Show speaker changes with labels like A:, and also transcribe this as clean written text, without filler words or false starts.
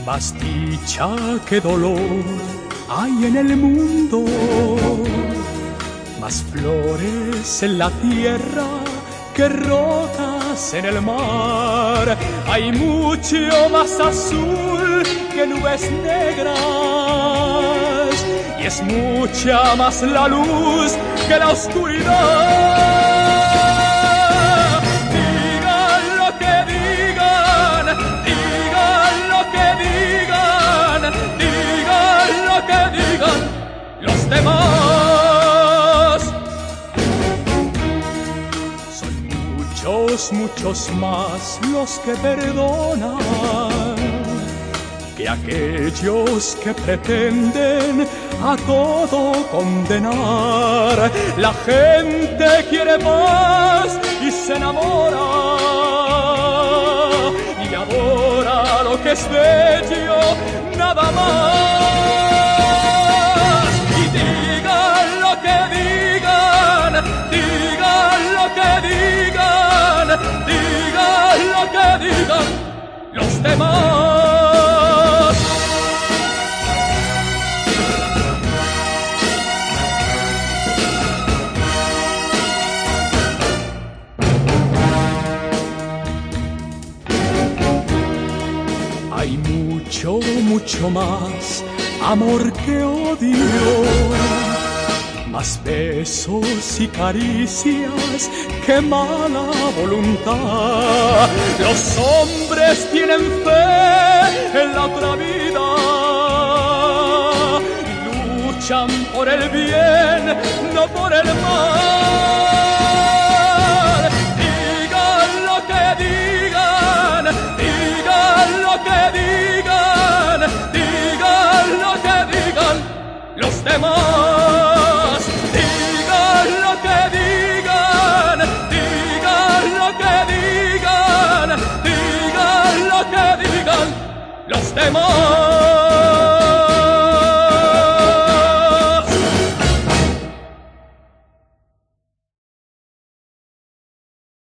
A: Más dicha que dolor hay en el mundo, más flores en la tierra que rocas en el mar. Hay mucho más azul que nubes negras y es mucha más la luz que la oscuridad. Los demás son muchos, muchos más los que perdonan que aquellos que pretenden a todo condenar. La gente quiere más y se enamora y adora lo que es bello, nada más. Los demás. Hay mucho, mucho más amor que odio, más besos y caricias que mala voluntad. Los hombres tienen fe en la otra vida y luchan por el bien, no por el mal. Digan lo que digan, digan lo que digan, digan lo que digan los demás. Digan lo que digan, digan lo que digan, digan lo que digan los demás.